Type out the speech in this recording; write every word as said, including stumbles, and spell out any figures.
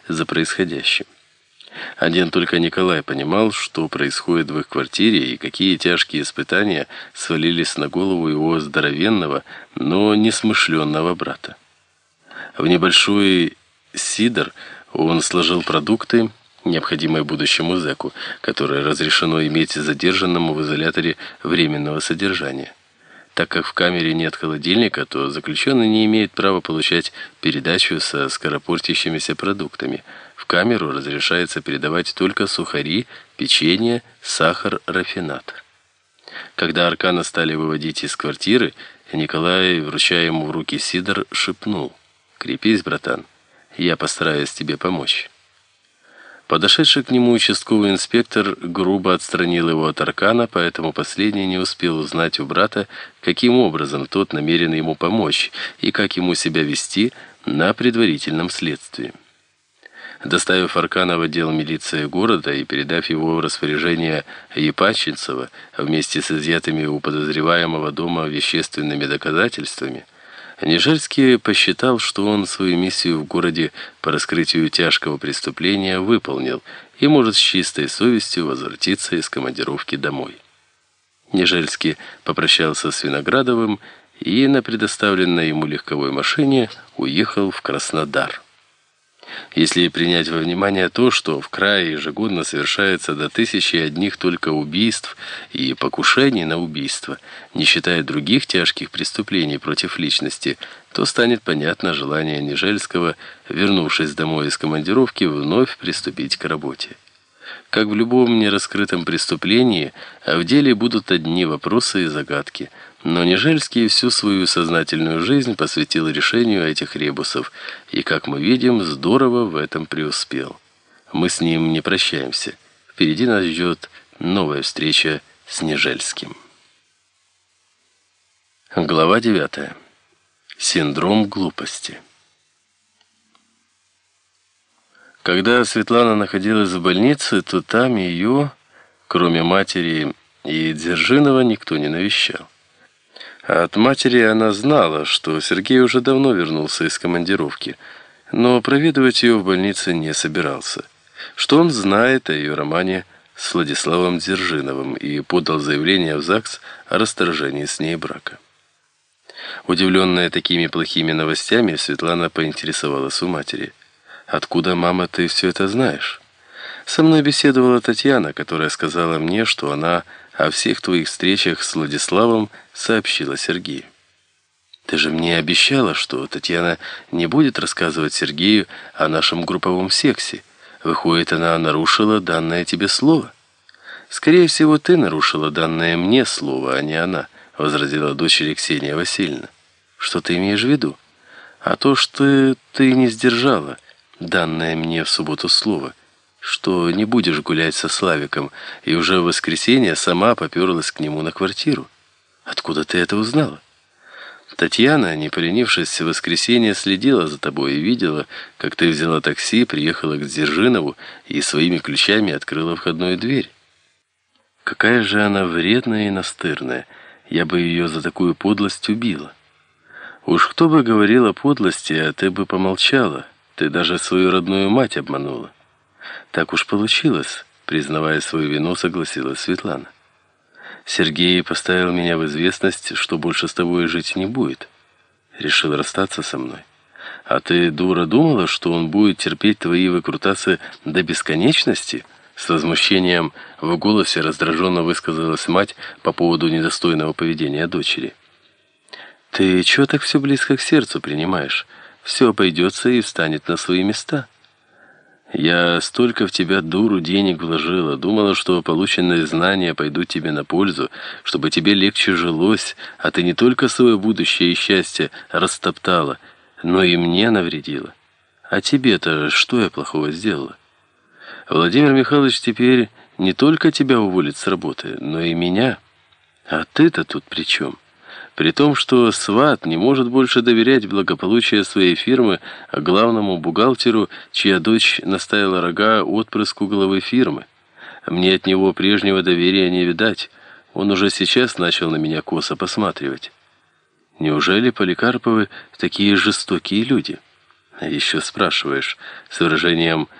за происходящим. Один только Николай понимал, что происходит в их квартире и какие тяжкие испытания свалились на голову его здоровенного, но несмышленного брата. В небольшой сидор он сложил продукты, необходимые будущему зэку, которые разрешено иметь задержанному в изоляторе временного содержания. Так как в камере нет холодильника, то заключенный не имеет права получать передачу со скоропортящимися продуктами. В камеру разрешается передавать только сухари, печенье, сахар, рафинат. Когда Аркана стали выводить из квартиры, Николай, вручая ему в руки сидор, шепнул: «Крепись, братан, я постараюсь тебе помочь». Подошедший к нему участковый инспектор грубо отстранил его от Аркана, поэтому последний не успел узнать у брата, каким образом тот намерен ему помочь и как ему себя вести на предварительном следствии. Доставив Аркана в отдел милиции города и передав его в распоряжение Епачинцева вместе с изъятыми у подозреваемого дома вещественными доказательствами, Нежельский посчитал, что он свою миссию в городе по раскрытию тяжкого преступления выполнил и может с чистой совестью возвратиться из командировки домой. Нежельский попрощался с Виноградовым и на предоставленной ему легковой машине уехал в Краснодар. Если принять во внимание то, что в крае ежегодно совершается до тысячи одних только убийств и покушений на убийство, не считая других тяжких преступлений против личности, то станет понятно желание Нежельского, вернувшись домой из командировки, вновь приступить к работе. Как в любом нераскрытом преступлении, а в деле будут одни вопросы и загадки. Но Нежельский всю свою сознательную жизнь посвятил решению этих ребусов, и, как мы видим, здорово в этом преуспел. Мы с ним не прощаемся. Впереди нас ждет новая встреча с Нежельским. Глава девятая. Синдром глупости. Когда Светлана находилась в больнице, то там ее, кроме матери и Дзержинова, никто не навещал. А от матери она знала, что Сергей уже давно вернулся из командировки, но проведывать ее в больнице не собирался, что он знает о ее романе с Владиславом Дзержиновым и подал заявление в ЗАГС о расторжении с ней брака. Удивленная такими плохими новостями, Светлана поинтересовалась у матери: «Откуда, мама, ты все это знаешь?» «Со мной беседовала Татьяна, которая сказала мне, что она о всех твоих встречах с Владиславом сообщила Сергею». «Ты же мне обещала, что Татьяна не будет рассказывать Сергею о нашем групповом сексе. Выходит, она нарушила данное тебе слово?» «Скорее всего, ты нарушила данное мне слово, а не она», — возразила дочери Ксения Васильевна. «Что ты имеешь в виду?» «А то, что ты не сдержала данное мне в субботу слово, что не будешь гулять со Славиком, и уже в воскресенье сама поперлась к нему на квартиру. Откуда ты это узнала?» «Татьяна, не поленившись, в воскресенье следила за тобой и видела, как ты взяла такси, приехала к Дзержинову и своими ключами открыла входную дверь». «Какая же она вредная и настырная! Я бы ее за такую подлость убила». «Уж кто бы говорил о подлости, а ты бы помолчала. Ты даже свою родную мать обманула». «Так уж получилось», — признавая свою вину, согласилась Светлана. «Сергей поставил меня в известность, что больше с тобой жить не будет. Решил расстаться со мной. А ты, дура, думала, что он будет терпеть твои выкрутасы до бесконечности?» С возмущением в голосе раздраженно высказалась мать по поводу недостойного поведения дочери. «Ты чего так все близко к сердцу принимаешь? Все обойдется и встанет на свои места. Я столько в тебя, дуру, денег вложила, думала, что полученные знания пойдут тебе на пользу, чтобы тебе легче жилось, а ты не только свое будущее и счастье растоптала, но и мне навредила. А тебе-то что я плохого сделала? Владимир Михайлович теперь не только тебя уволит с работы, но и меня. А ты-то тут при чем? При том, что сват не может больше доверять благополучие своей фирмы а главному бухгалтеру, чья дочь наставила рога отпрыску главы фирмы. Мне от него прежнего доверия не видать. Он уже сейчас начал на меня косо посматривать. Неужели Поликарповы такие жестокие люди? «Еще спрашиваешь», — с выражением